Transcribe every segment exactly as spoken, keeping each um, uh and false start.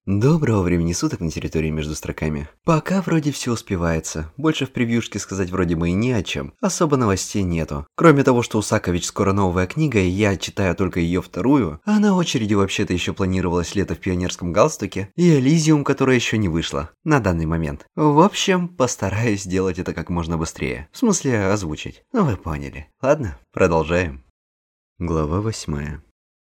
Доброго времени суток на территории между строками. Пока вроде все успевается. Больше в превьюшке сказать вроде бы и не о чем. Особо новостей нету. Кроме того, что у Сакович скоро новая книга, и я читаю только ее вторую, а на очереди вообще-то еще планировалось лето в пионерском галстуке, и Элизиум, которая еще не вышла. На данный момент. В общем, постараюсь сделать это как можно быстрее. В смысле, озвучить. Ну вы поняли. Ладно, продолжаем. Глава восьмая.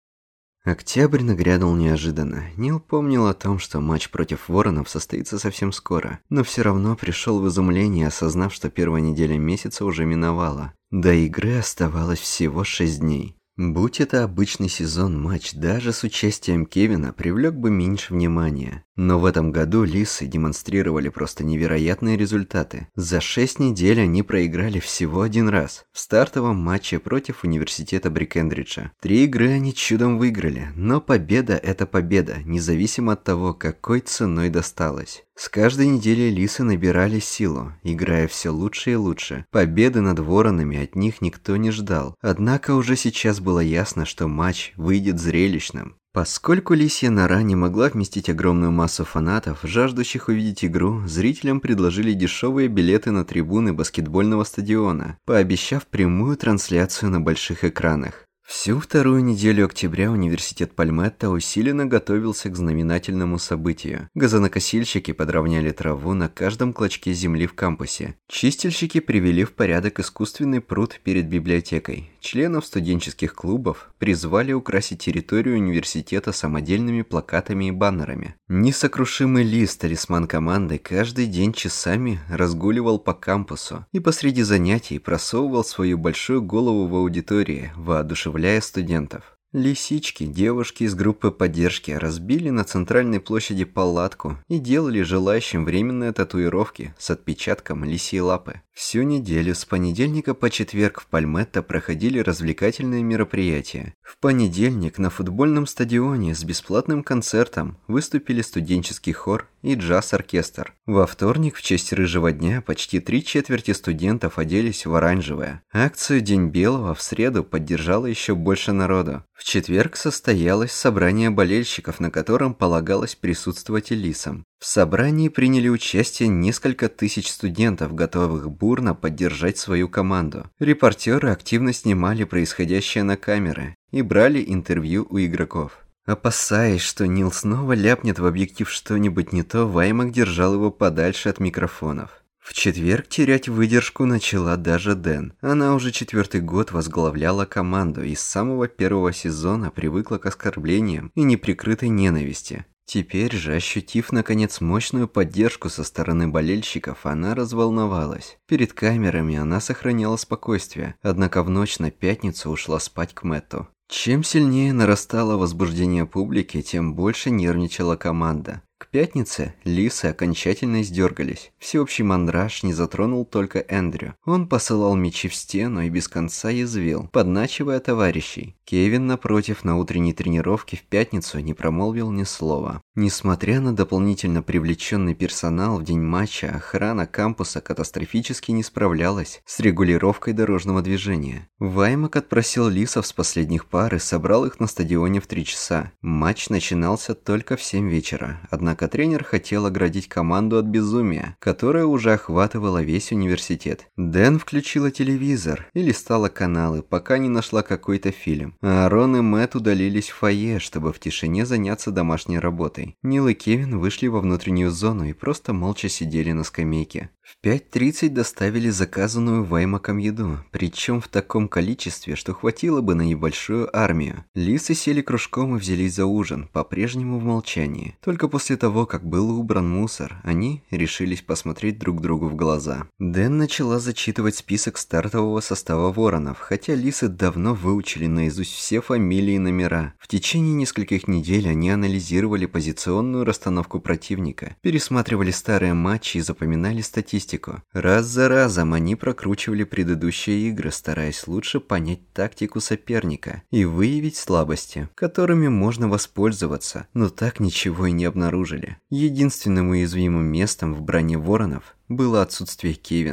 Октябрь нагрянул неожиданно. Нил помнил о том, что матч против Воронов состоится совсем скоро, но все равно пришел в изумление, осознав, что первая неделя месяца уже миновала. До игры оставалось всего шесть дней. Будь это обычный сезон, матч даже с участием Кевина привлек бы меньше внимания. Но в этом году лисы демонстрировали просто невероятные результаты. За шесть недель они проиграли всего один раз. В стартовом матче против университета Брикендриджа. Три игры они чудом выиграли, но победа – это победа, независимо от того, какой ценой досталась. С каждой неделей лисы набирали силу, играя все лучше и лучше. Победы над Воронами от них никто не ждал. Однако уже сейчас было ясно, что матч выйдет зрелищным. Поскольку лисья нора не могла вместить огромную массу фанатов, жаждущих увидеть игру, зрителям предложили дешевые билеты на трибуны баскетбольного стадиона, пообещав прямую трансляцию на больших экранах. Всю вторую неделю октября университет Пальметто усиленно готовился к знаменательному событию. Газонокосильщики подровняли траву на каждом клочке земли в кампусе. Чистильщики привели в порядок искусственный пруд перед библиотекой. Членов студенческих клубов призвали украсить территорию университета самодельными плакатами и баннерами. Несокрушимый Лис, талисман команды, каждый день часами разгуливал по кампусу и посреди занятий просовывал свою большую голову в аудитории, воодушевляя студентов. Лисички, девушки из группы поддержки, разбили на центральной площади палатку и делали желающим временные татуировки с отпечатком лисьей лапы. Всю неделю с понедельника по четверг в Пальметто проходили развлекательные мероприятия. В понедельник на футбольном стадионе с бесплатным концертом выступили студенческий хор и джаз-оркестр. Во вторник в честь Рыжего дня почти три четверти студентов оделись в оранжевое. Акцию День Белого в среду поддержало еще больше народу. В четверг состоялось собрание болельщиков, на котором полагалось присутствовать и лисам. В собрании приняли участие несколько тысяч студентов, готовых бурно поддержать свою команду. Репортеры активно снимали происходящее на камеры и брали интервью у игроков. Опасаясь, что Нил снова ляпнет в объектив что-нибудь не то, Ваймак держал его подальше от микрофонов. В четверг терять выдержку начала даже Дэн. Она уже четвертый год возглавляла команду и с самого первого сезона привыкла к оскорблениям и неприкрытой ненависти. Теперь же, ощутив наконец мощную поддержку со стороны болельщиков, она разволновалась. Перед камерами она сохраняла спокойствие, однако в ночь на пятницу ушла спать к Мэтту. Чем сильнее нарастало возбуждение публики, тем больше нервничала команда. К пятнице лисы окончательно издергались. Всеобщий мандраж не затронул только Эндрю. Он посылал мячи в стену и без конца язвил, подначивая товарищей. Кевин, напротив, на утренней тренировке в пятницу не промолвил ни слова. Несмотря на дополнительно привлеченный персонал в день матча, охрана кампуса катастрофически не справлялась с регулировкой дорожного движения. Ваймак отпросил лисов с последних пар и собрал их на стадионе в три часа. Матч начинался только в семь вечера, однако тренер хотел оградить команду от безумия, которое уже охватывало весь университет. Дэн включила телевизор и листала каналы, пока не нашла какой-то фильм. А Арон и Мэтт удалились в фойе, чтобы в тишине заняться домашней работой. Нил и Кевин вышли во внутреннюю зону и просто молча сидели на скамейке. В пять тридцать доставили заказанную Ваймаком еду, причем в таком количестве, что хватило бы на небольшую армию. Лисы сели кружком и взялись за ужин, по-прежнему в молчании. Только после того, как был убран мусор, они решились посмотреть друг другу в глаза. Дэн начала зачитывать список стартового состава Воронов, хотя лисы давно выучили наизусть все фамилии и номера. В течение нескольких недель они анализировали позиционную расстановку противника, пересматривали старые матчи и запоминали статистику. Раз за разом они прокручивали предыдущие игры, стараясь лучше понять тактику соперника и выявить слабости, которыми можно воспользоваться, но так ничего и не обнаружили. Единственным уязвимым местом в броне Воронов было отсутствие Кевина.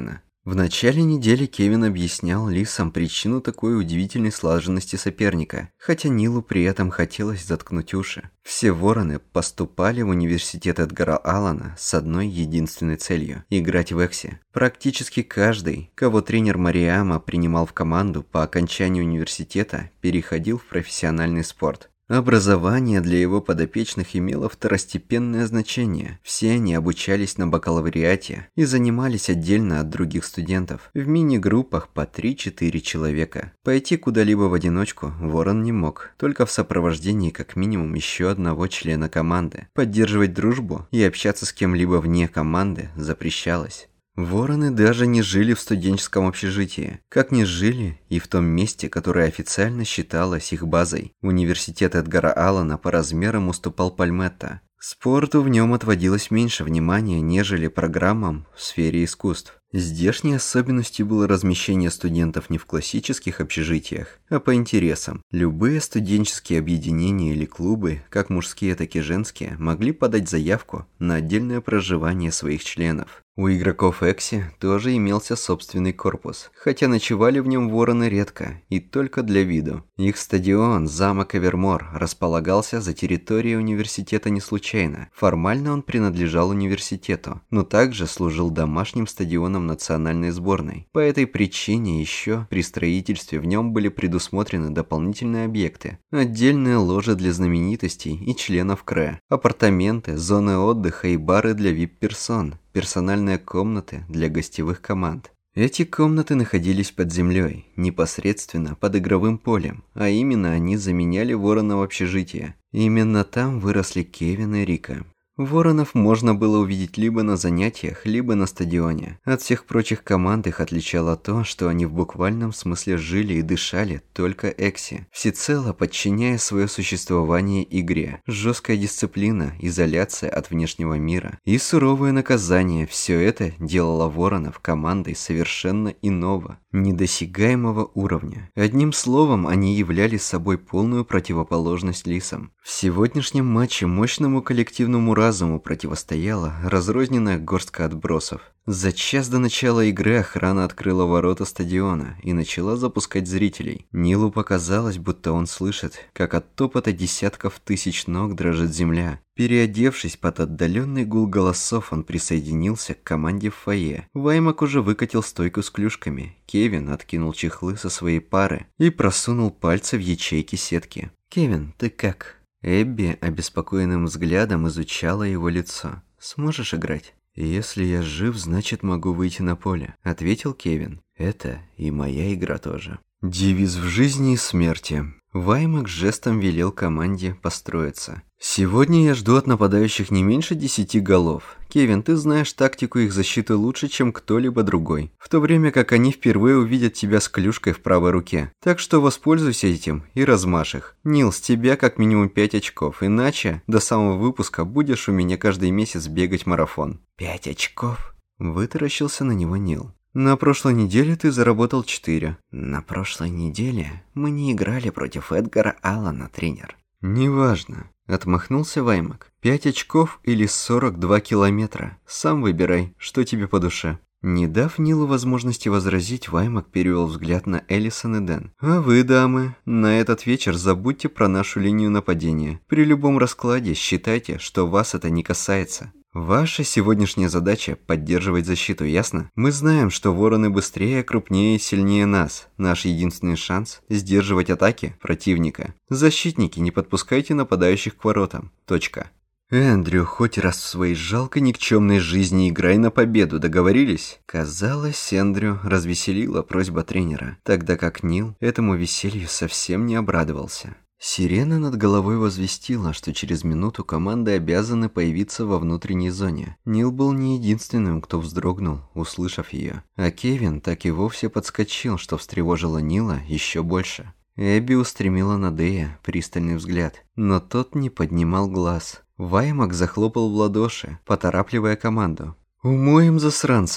В начале недели Кевин объяснял Лисам причину такой удивительной слаженности соперника, хотя Нилу при этом хотелось заткнуть уши. Все вороны поступали в университет Эдгара Аллана с одной единственной целью – играть в Эксе. Практически каждый, кого тренер Марияма принимал в команду по окончании университета, переходил в профессиональный спорт. Образование для его подопечных имело второстепенное значение. Все они обучались на бакалавриате и занимались отдельно от других студентов, в мини-группах по три-четыре человека. Пойти куда-либо в одиночку Ворон не мог, только в сопровождении как минимум еще одного члена команды. Поддерживать дружбу и общаться с кем-либо вне команды запрещалось. Вороны даже не жили в студенческом общежитии, как не жили и в том месте, которое официально считалось их базой. Университет Эдгара Аллана по размерам уступал Пальметто. Спорту в нем отводилось меньше внимания, нежели программам в сфере искусств. Здешней особенностью было размещение студентов не в классических общежитиях, а по интересам. Любые студенческие объединения или клубы, как мужские, так и женские, могли подать заявку на отдельное проживание своих членов. У игроков Экси тоже имелся собственный корпус, хотя ночевали в нем вороны редко и только для виду. Их стадион, замок Эвермор, располагался за территорией университета не случайно. Формально он принадлежал университету, но также служил домашним стадионом национальной сборной. По этой причине еще при строительстве в нем были предусмотрены дополнительные объекты, отдельные ложи для знаменитостей и членов КРЭ, апартаменты, зоны отдыха и бары для ви ай пи-персон, персональные комнаты для гостевых команд. Эти комнаты находились под землей, непосредственно под игровым полем, а именно они заменяли Ворона в общежитие. Именно там выросли Кевин и Рика. Воронов можно было увидеть либо на занятиях, либо на стадионе. От всех прочих команд их отличало то, что они в буквальном смысле жили и дышали только Экси, всецело подчиняя свое существование игре. Жесткая дисциплина, изоляция от внешнего мира и суровое наказание – все это делало Воронов командой совершенно иного, недосягаемого уровня. Одним словом, они являли собой полную противоположность Лисам. В сегодняшнем матче мощному коллективному разуму противостояла разрозненная горстка отбросов. За час до начала игры охрана открыла ворота стадиона и начала запускать зрителей. Нилу показалось, будто он слышит, как от топота десятков тысяч ног дрожит земля. Переодевшись под отдаленный гул голосов, он присоединился к команде в фойе. Ваймак уже выкатил стойку с клюшками. Кевин откинул чехлы со своей пары и просунул пальцы в ячейки сетки. «Кевин, ты как?» Эбби обеспокоенным взглядом изучала его лицо. «Сможешь играть?» «Если я жив, значит могу выйти на поле», — ответил Кевин. «Это и моя игра тоже». Девиз в жизни и смерти. Ваймак жестом велел команде построиться. «Сегодня я жду от нападающих не меньше десяти голов. Кевин, ты знаешь тактику их защиты лучше, чем кто-либо другой, в то время как они впервые увидят тебя с клюшкой в правой руке. Так что воспользуйся этим и размажь их. Нил, с тебя как минимум пять очков, иначе до самого выпуска будешь у меня каждый месяц бегать марафон». «Пять очков?» – вытаращился на него Нил. «На прошлой неделе ты заработал четыре». «На прошлой неделе мы не играли против Эдгара Аллана, тренер». «Неважно», — отмахнулся Ваймак. «Пять очков или сорок два километра. Сам выбирай, что тебе по душе». Не дав Нилу возможности возразить, Ваймак перевел взгляд на Элисон и Дэн. «А вы, дамы, на этот вечер забудьте про нашу линию нападения. При любом раскладе считайте, что вас это не касается. Ваша сегодняшняя задача – поддерживать защиту, ясно? Мы знаем, что вороны быстрее, крупнее и сильнее нас. Наш единственный шанс – сдерживать атаки противника. Защитники, не подпускайте нападающих к воротам. Точка». «Эндрю, хоть раз в своей жалкой никчемной жизни играй на победу, договорились?» Казалось, Эндрю развеселила просьба тренера, тогда как Нил этому веселью совсем не обрадовался. Сирена над головой возвестила, что через минуту команды обязаны появиться во внутренней зоне. Нил был не единственным, кто вздрогнул, услышав ее. А Кевин так и вовсе подскочил, что встревожило Нила еще больше. Эбби устремила на Дэя пристальный взгляд, но тот не поднимал глаз. Ваймак захлопал в ладоши, поторапливая команду. «Умоем засранцев!»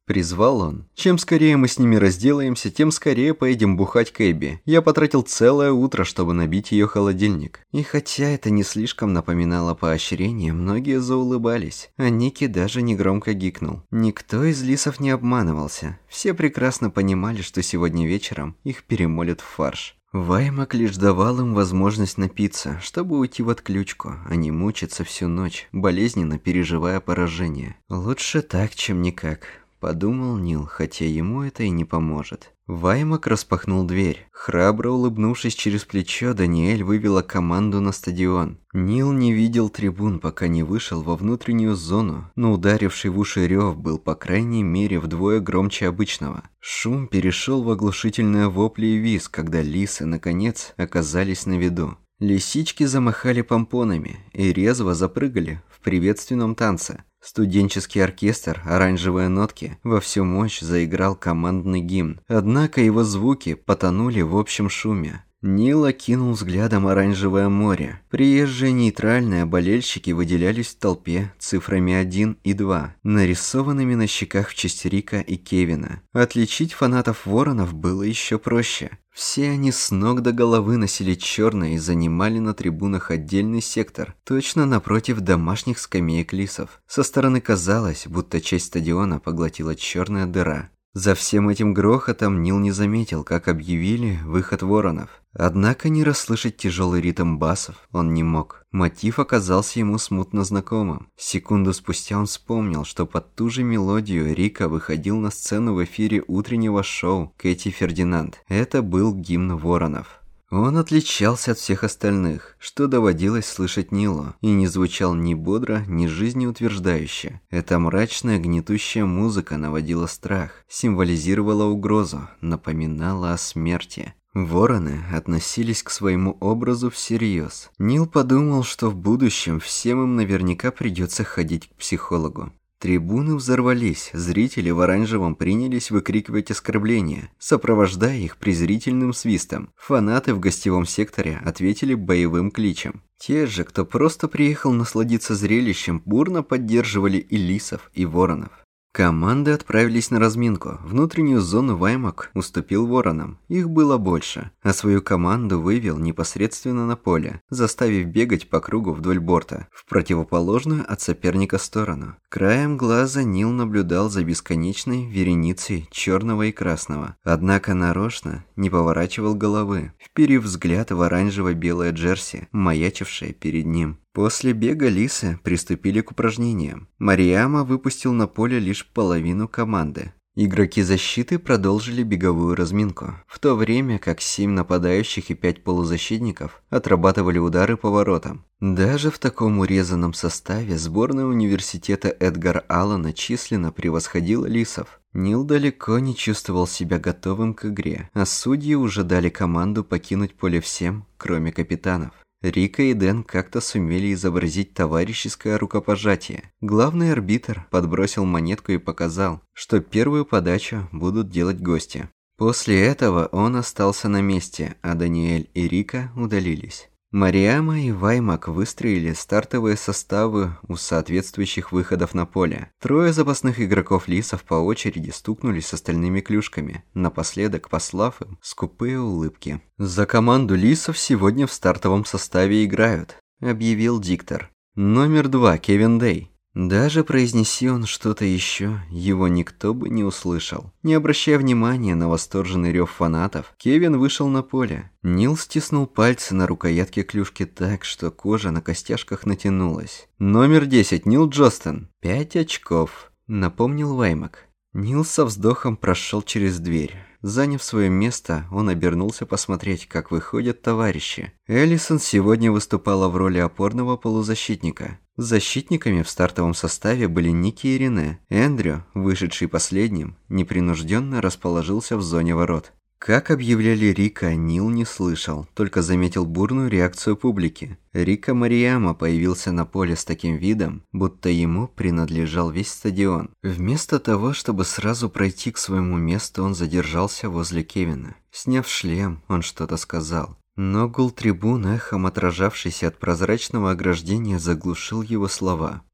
Призвал он. Чем скорее мы с ними разделаемся, тем скорее поедем бухать к Эбби. Я потратил целое утро, чтобы набить ее холодильник. И хотя это не слишком напоминало поощрение, многие заулыбались. А Ники даже негромко гикнул. Никто из лисов не обманывался. Все прекрасно понимали, что сегодня вечером их перемолят в фарш. Ваймак лишь давал им возможность напиться, чтобы уйти в отключку, а не мучиться всю ночь, болезненно переживая поражение. Лучше так, чем никак. Подумал Нил, хотя ему это и не поможет. Ваймак распахнул дверь. Храбро улыбнувшись через плечо, Даниэль вывела команду на стадион. Нил не видел трибун, пока не вышел во внутреннюю зону, но ударивший в уши рев был по крайней мере вдвое громче обычного. Шум перешел в оглушительные вопли и визг, когда лисы, наконец, оказались на виду. Лисички замахали помпонами и резво запрыгали в приветственном танце. Студенческий оркестр «Оранжевые нотки» во всю мощь заиграл командный гимн, однако его звуки потонули в общем шуме. Нил окинул взглядом оранжевое море. Приезжие нейтральные болельщики выделялись в толпе цифрами один и два, нарисованными на щеках в честь Рика и Кевина. Отличить фанатов Воронов было еще проще. Все они с ног до головы носили черное и занимали на трибунах отдельный сектор, точно напротив домашних скамеек лисов. Со стороны казалось, будто часть стадиона поглотила черная дыра. За всем этим грохотом Нил не заметил, как объявили выход Воронов. Однако не расслышать тяжелый ритм басов он не мог. Мотив оказался ему смутно знакомым. Секунду спустя он вспомнил, что под ту же мелодию Рика выходил на сцену в эфире утреннего шоу Кэти Фердинанд. Это был гимн Воронов. Он отличался от всех остальных, что доводилось слышать Нилу, и не звучал ни бодро, ни жизнеутверждающе. Эта мрачная гнетущая музыка наводила страх, символизировала угрозу, напоминала о смерти. Вороны относились к своему образу всерьез. Нил подумал, что в будущем всем им наверняка придется ходить к психологу. Трибуны взорвались, зрители в оранжевом принялись выкрикивать оскорбления, сопровождая их презрительным свистом. Фанаты в гостевом секторе ответили боевым кличем. Те же, кто просто приехал насладиться зрелищем, бурно поддерживали и лисов, и воронов. Команды отправились на разминку. Внутреннюю зону Ваймак уступил воронам. Их было больше. А свою команду вывел непосредственно на поле, заставив бегать по кругу вдоль борта, в противоположную от соперника сторону. Краем глаза Нил наблюдал за бесконечной вереницей черного и красного. Однако нарочно не поворачивал головы, вперив взгляд в оранжево-белое джерси, маячившее перед ним. После бега лисы приступили к упражнениям. Марияма выпустил на поле лишь половину команды. Игроки защиты продолжили беговую разминку, в то время как семь нападающих и пять полузащитников отрабатывали удары по воротам. Даже в таком урезанном составе сборная университета Эдгар Аллана численно превосходила лисов. Нил далеко не чувствовал себя готовым к игре, а судьи уже дали команду покинуть поле всем, кроме капитанов. Рика и Дэн как-то сумели изобразить товарищеское рукопожатие. Главный арбитр подбросил монетку и показал, что первую подачу будут делать гости. После этого он остался на месте, а Даниэль и Рика удалились. Марияма и Ваймак выстроили стартовые составы у соответствующих выходов на поле. Трое запасных игроков лисов по очереди стукнулись с остальными клюшками, напоследок послав им скупые улыбки. «За команду лисов сегодня в стартовом составе играют», — объявил диктор. «Номер два, Кевин Дэй». Даже произнеси он что-то еще, его никто бы не услышал. Не обращая внимания на восторженный рев фанатов, Кевин вышел на поле. Нил стиснул пальцы на рукоятке клюшки так, что кожа на костяшках натянулась. «Номер десять, Нил Джостен. Пять очков», — напомнил Ваймак. Нил со вздохом прошел через дверь. Заняв свое место, он обернулся посмотреть, как выходят товарищи. Эллисон сегодня выступала в роли опорного полузащитника. Защитниками в стартовом составе были Ники и Рене. Эндрю, вышедший последним, непринужденно расположился в зоне ворот. Как объявляли Рика, Нил не слышал, только заметил бурную реакцию публики. Рика Марияма появился на поле с таким видом, будто ему принадлежал весь стадион. Вместо того, чтобы сразу пройти к своему месту, он задержался возле Кевина. Сняв шлем, он что-то сказал. Но гул трибун, эхом отражавшийся от прозрачного ограждения, заглушил его слова.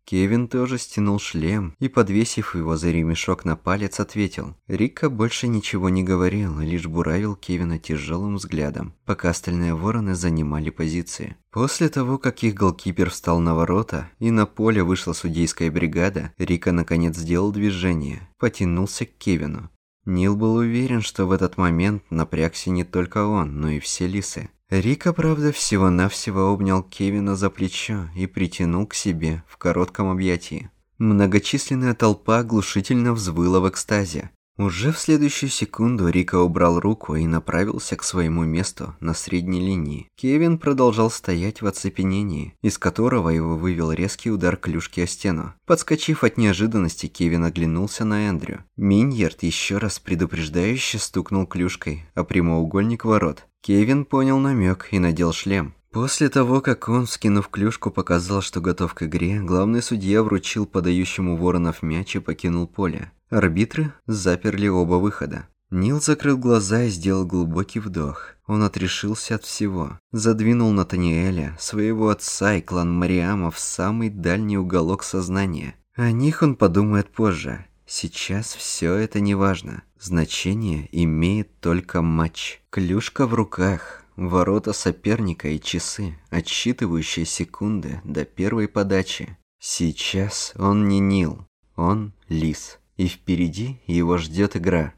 Кевин тоже стянул шлем и, подвесив его за ремешок на палец, ответил. Рика больше ничего не говорил, лишь буравил Кевина тяжелым взглядом, пока остальные вороны занимали позиции. После того, как их голкипер встал на ворота и на поле вышла судейская бригада, Рика наконец сделал движение, потянулся к Кевину. Нил был уверен, что в этот момент напрягся не только он, но и все лисы. Рика, правда, всего-навсего обнял Кевина за плечо и притянул к себе в коротком объятии. Многочисленная толпа оглушительно взвыла в экстазе. Уже в следующую секунду Рика убрал руку и направился к своему месту на средней линии. Кевин продолжал стоять в оцепенении, из которого его вывел резкий удар клюшки о стену. Подскочив от неожиданности, Кевин оглянулся на Эндрю. Миньярд еще раз предупреждающе стукнул клюшкой о прямоугольник ворот. Кевин понял намек и надел шлем. После того, как он, вскинув клюшку, показал, что готов к игре, главный судья вручил подающему воронов мяч и покинул поле. Арбитры заперли оба выхода. Нил закрыл глаза и сделал глубокий вдох. Он отрешился от всего. Задвинул Натаниэля, своего отца и клан Мариама в самый дальний уголок сознания. О них он подумает позже. Сейчас все это не важно. Значение имеет только матч. Клюшка в руках, ворота соперника и часы, отсчитывающие секунды до первой подачи. Сейчас он не Нил, он лис. И впереди его ждет игра.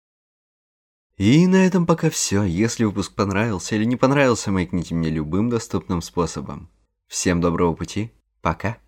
И на этом пока все. Если выпуск понравился или не понравился, маякните мне любым доступным способом. Всем доброго пути. Пока.